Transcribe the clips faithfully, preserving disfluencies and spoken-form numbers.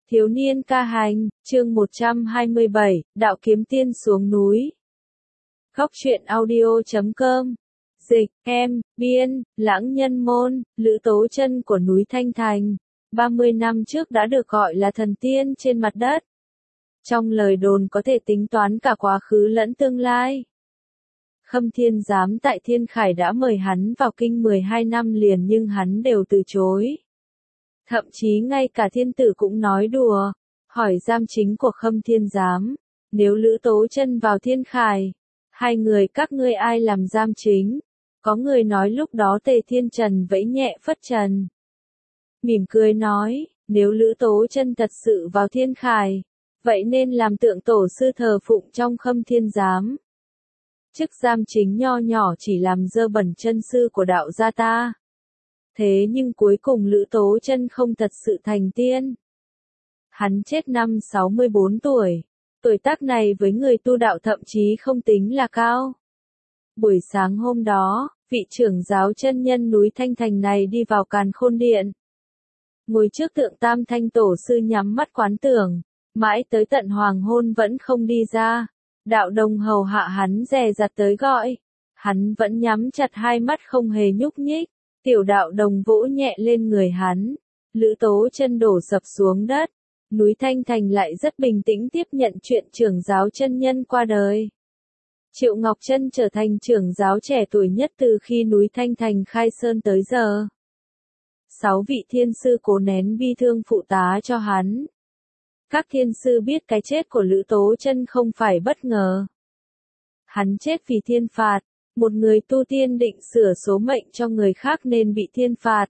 Thiếu niên ca hành, chương một trăm hai mươi bảy, Đạo Kiếm Tiên xuống núi. Góc truyện audio chấm com. Dịch, em, biên, Lãng Nhân Môn, Lữ Tố Chân của núi Thanh Thành. ba mươi năm trước đã được gọi là thần tiên trên mặt đất. Trong lời đồn có thể tính toán cả quá khứ lẫn tương lai. Khâm Thiên Giám tại Thiên Khải đã mời hắn vào kinh mười hai năm liền nhưng hắn đều từ chối. Thậm chí ngay cả thiên tử cũng nói đùa, hỏi giam chính của Khâm Thiên Giám, nếu Lữ Tố Chân vào Thiên Khải, hai người các ngươi ai làm giam chính? Có người nói lúc đó Tề Thiên Trần vẫy nhẹ phất trần. Mỉm cười nói, nếu Lữ Tố Chân thật sự vào Thiên Khải, vậy nên làm tượng tổ sư thờ phụng trong Khâm Thiên Giám. Chức giam chính nho nhỏ chỉ làm dơ bẩn chân sư của đạo gia ta. Thế nhưng cuối cùng Lữ Tố Chân không thật sự thành tiên. Hắn chết năm sáu mươi bốn tuổi. Tuổi tác này với người tu đạo thậm chí không tính là cao. Buổi sáng hôm đó, vị trưởng giáo chân nhân núi Thanh Thành này đi vào Càn Khôn Điện. Ngồi trước tượng Tam Thanh Tổ sư nhắm mắt quán tưởng, mãi tới tận hoàng hôn vẫn không đi ra. Đạo đồng hầu hạ hắn dè dặt tới gọi. Hắn vẫn nhắm chặt hai mắt không hề nhúc nhích. Tiểu đạo đồng vỗ nhẹ lên người hắn. Lữ Tố Chân đổ sập xuống đất. Núi Thanh Thành lại rất bình tĩnh tiếp nhận chuyện trưởng giáo chân nhân qua đời. Triệu Ngọc Chân trở thành trưởng giáo trẻ tuổi nhất từ khi núi Thanh Thành khai sơn tới giờ. Sáu vị thiên sư cố nén bi thương phụ tá cho hắn. Các thiên sư biết cái chết của Lữ Tố Chân không phải bất ngờ. Hắn chết vì thiên phạt, một người tu tiên định sửa số mệnh cho người khác nên bị thiên phạt.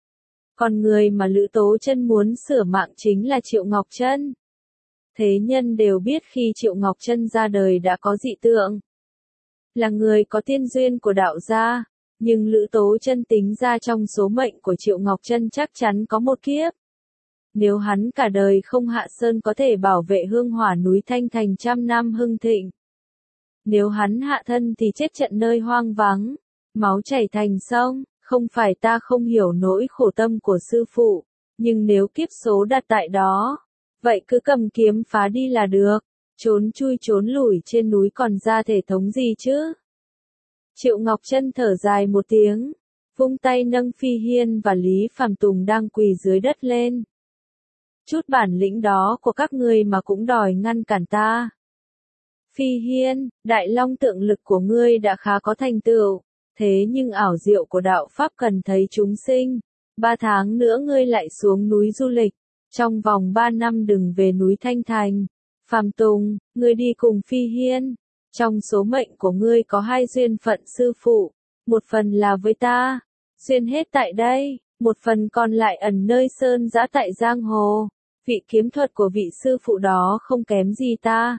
Còn người mà Lữ Tố Chân muốn sửa mạng chính là Triệu Ngọc Chân. Thế nhân đều biết khi Triệu Ngọc Chân ra đời đã có dị tượng. Là người có tiên duyên của đạo gia, nhưng Lữ Tố Chân tính ra trong số mệnh của Triệu Ngọc Chân chắc chắn có một kiếp. Nếu hắn cả đời không hạ sơn có thể bảo vệ hương hỏa núi Thanh Thành trăm năm hưng thịnh. Nếu hắn hạ thân thì chết trận nơi hoang vắng, máu chảy thành sông. Không phải ta không hiểu nỗi khổ tâm của sư phụ, nhưng nếu kiếp số đặt tại đó, vậy cứ cầm kiếm phá đi là được, trốn chui trốn lủi trên núi còn ra thể thống gì chứ? Triệu Ngọc Chân thở dài một tiếng, vung tay nâng Phi Hiên và Lý Phàm Tùng đang quỳ dưới đất lên. Chút bản lĩnh đó của các ngươi mà cũng đòi ngăn cản ta. Phi Hiên, Đại Long tượng lực của ngươi đã khá có thành tựu. Thế nhưng ảo diệu của đạo Pháp cần thấy chúng sinh. Ba tháng nữa ngươi lại xuống núi du lịch. Trong vòng ba năm đừng về núi Thanh Thành. Phàm Tùng, ngươi đi cùng Phi Hiên. Trong số mệnh của ngươi có hai duyên phận sư phụ. Một phần là với ta. Duyên hết tại đây. Một phần còn lại ẩn nơi sơn giã tại giang hồ. Vị kiếm thuật của vị sư phụ đó không kém gì ta.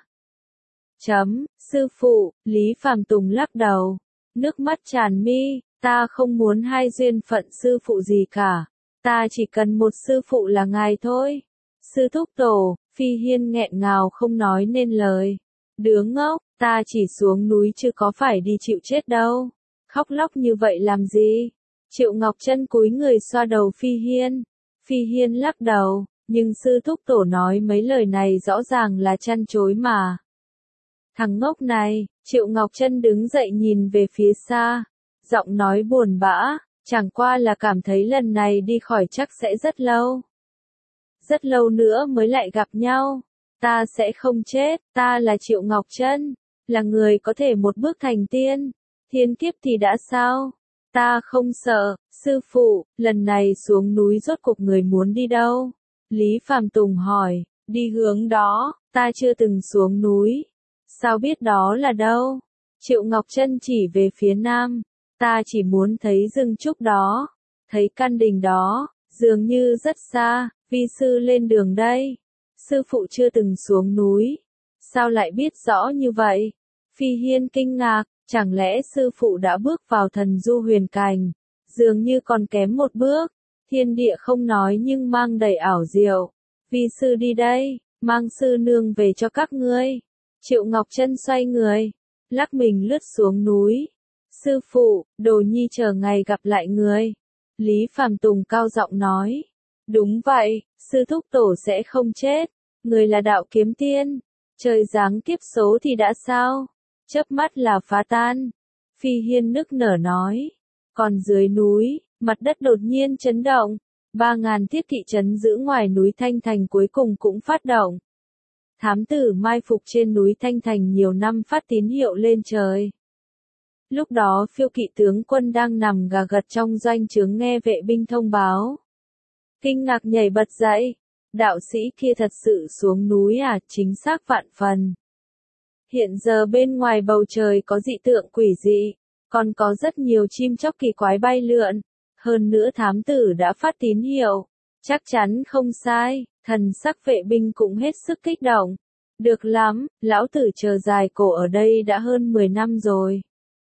Chấm, sư phụ, Lý Phàm Tùng lắc đầu. Nước mắt tràn mi, ta không muốn hai duyên phận sư phụ gì cả. Ta chỉ cần một sư phụ là ngài thôi. Sư thúc tổ, Phi Hiên nghẹn ngào không nói nên lời. Đứa ngốc, ta chỉ xuống núi chứ có phải đi chịu chết đâu. Khóc lóc như vậy làm gì? Triệu Ngọc Chân cúi người xoa đầu Phi Hiên. Phi Hiên lắc đầu, nhưng sư thúc tổ nói mấy lời này rõ ràng là chăn chối mà. Thằng ngốc này, Triệu Ngọc Chân đứng dậy nhìn về phía xa, giọng nói buồn bã, chẳng qua là cảm thấy lần này đi khỏi chắc sẽ rất lâu. Rất lâu nữa mới lại gặp nhau, ta sẽ không chết, ta là Triệu Ngọc Chân, là người có thể một bước thành tiên, thiên kiếp thì đã sao? Ta không sợ, sư phụ, lần này xuống núi rốt cuộc người muốn đi đâu? Lý Phàm Tùng hỏi, đi hướng đó, ta chưa từng xuống núi. Sao biết đó là đâu? Triệu Ngọc Chân chỉ về phía nam. Ta chỉ muốn thấy rừng trúc đó. Thấy căn đình đó. Dường như rất xa. Vi sư lên đường đây. Sư phụ chưa từng xuống núi. Sao lại biết rõ như vậy? Phi Hiên kinh ngạc. Chẳng lẽ sư phụ đã bước vào thần du huyền cảnh? Dường như còn kém một bước. Thiên địa không nói nhưng mang đầy ảo diệu. Vi sư đi đây. Mang sư nương về cho các ngươi. Triệu Ngọc Chân xoay người, lắc mình lướt xuống núi. Sư phụ, Đồ Nhi chờ ngày gặp lại người. Lý Phàm Tùng cao giọng nói. Đúng vậy, sư thúc tổ sẽ không chết. Người là đạo kiếm tiên. Trời giáng kiếp số thì đã sao? Chớp mắt là phá tan. Phi Hiên nức nở nói. Còn dưới núi, mặt đất đột nhiên chấn động. Ba ngàn thiết kỵ trấn giữ ngoài núi Thanh Thành cuối cùng cũng phát động. Thám tử mai phục trên núi Thanh Thành nhiều năm phát tín hiệu lên trời. Lúc đó phiêu kỵ tướng quân đang nằm gà gật trong doanh trướng nghe vệ binh thông báo. Kinh ngạc nhảy bật dậy. Đạo sĩ kia thật sự xuống núi à, chính xác vạn phần. Hiện giờ bên ngoài bầu trời có dị tượng quỷ dị, còn có rất nhiều chim chóc kỳ quái bay lượn. Hơn nữa thám tử đã phát tín hiệu. Chắc chắn không sai, thần sắc vệ binh cũng hết sức kích động. Được lắm, lão tử chờ dài cổ ở đây đã hơn mười năm rồi.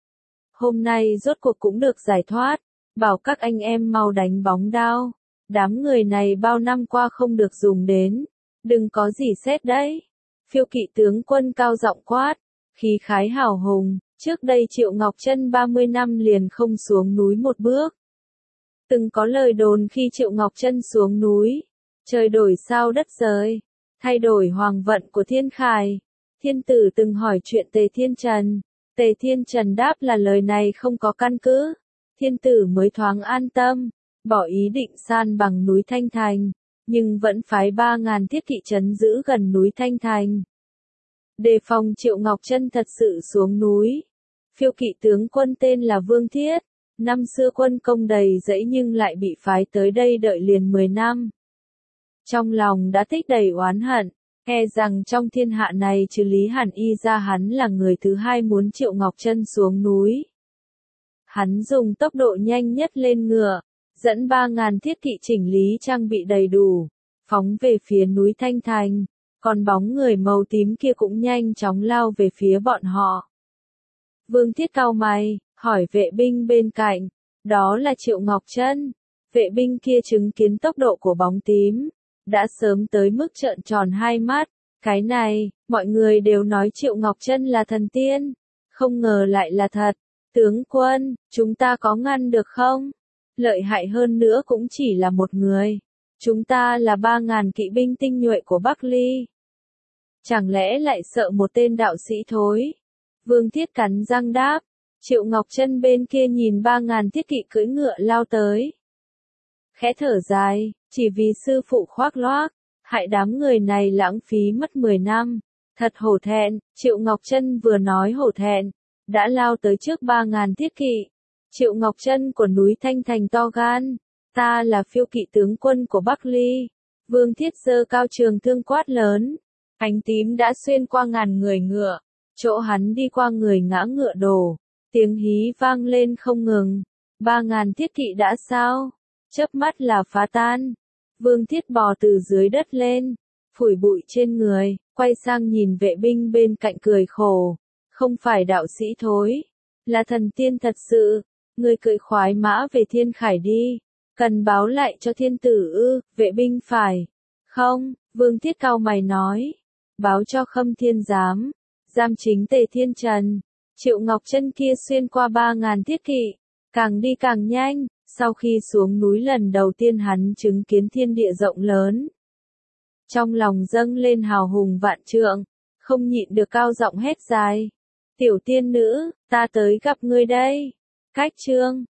Hôm nay rốt cuộc cũng được giải thoát, bảo các anh em mau đánh bóng đao. Đám người này bao năm qua không được dùng đến, đừng có gì xét đấy. Phiêu kỵ tướng quân cao giọng quát, khí khái hào hùng, trước đây Triệu Ngọc Trân ba mươi năm liền không xuống núi một bước. Từng có lời đồn khi Triệu Ngọc Trân xuống núi, trời đổi sao đất rời, thay đổi hoàng vận của Thiên Khải. Thiên tử từng hỏi chuyện Tề Thiên Trần, Tề Thiên Trần đáp là lời này không có căn cứ. Thiên tử mới thoáng an tâm, bỏ ý định san bằng núi Thanh Thành, nhưng vẫn phái ba ngàn thiết kỵ trấn giữ gần núi Thanh Thành. Đề phòng Triệu Ngọc Trân thật sự xuống núi. Phiêu kỵ tướng quân tên là Vương Thiết, năm xưa quân công đầy dẫy nhưng lại bị phái tới đây đợi liền mười năm. Trong lòng đã tích đầy oán hận, e rằng trong thiên hạ này trừ Lý Hàn Y ra hắn là người thứ hai muốn Triệu Ngọc Trân xuống núi. Hắn dùng tốc độ nhanh nhất lên ngựa, dẫn ba ngàn thiết kỵ chỉnh lý trang bị đầy đủ, phóng về phía núi Thanh Thành, còn bóng người màu tím kia cũng nhanh chóng lao về phía bọn họ. Vương Thiết cau mày, hỏi vệ binh bên cạnh, đó là Triệu Ngọc Trân. Vệ binh kia chứng kiến tốc độ của bóng tím, đã sớm tới mức trợn tròn hai mắt. Cái này, mọi người đều nói Triệu Ngọc Trân là thần tiên, không ngờ lại là thật. Tướng quân, chúng ta có ngăn được không? Lợi hại hơn nữa cũng chỉ là một người. Chúng ta là ba ngàn kỵ binh tinh nhuệ của Bắc Ly. Chẳng lẽ lại sợ một tên đạo sĩ thối? Vương Thiết cắn răng đáp. Triệu Ngọc Trân bên kia nhìn ba ngàn thiết kỵ cưỡi ngựa lao tới. Khẽ thở dài, chỉ vì sư phụ khoác loác, hại đám người này lãng phí mất mười năm. Thật hổ thẹn, Triệu Ngọc Trân vừa nói hổ thẹn, đã lao tới trước ba ngàn thiết kỵ. Triệu Ngọc Trân của núi Thanh Thành to gan, ta là phiêu kỵ tướng quân của Bắc Ly. Vương Thiết giơ cao trường thương quát lớn, ánh tím đã xuyên qua ngàn người ngựa, chỗ hắn đi qua người ngã ngựa đổ, tiếng hí vang lên không ngừng. Ba ngàn thiết kỵ đã sao? Chớp mắt là phá tan. Vương Thiết bò từ dưới đất lên, phủi bụi trên người, quay sang nhìn vệ binh bên cạnh cười khổ. Không phải đạo sĩ thối, là thần tiên thật sự. Người cưỡi khoái mã về Thiên Khải đi, cần báo lại cho thiên tử ư? Vệ binh phải. Không, Vương Thiết cau mày nói, báo cho Khâm Thiên giám, giam chính Tề Thiên Trần. Triệu Ngọc Trân kia xuyên qua ba ngàn thiết kỵ, càng đi càng nhanh. Sau khi xuống núi lần đầu tiên hắn chứng kiến thiên địa rộng lớn, trong lòng dâng lên hào hùng vạn trượng, không nhịn được cao giọng hét dài. Tiểu tiên nữ, ta tới gặp ngươi đây. Cách chương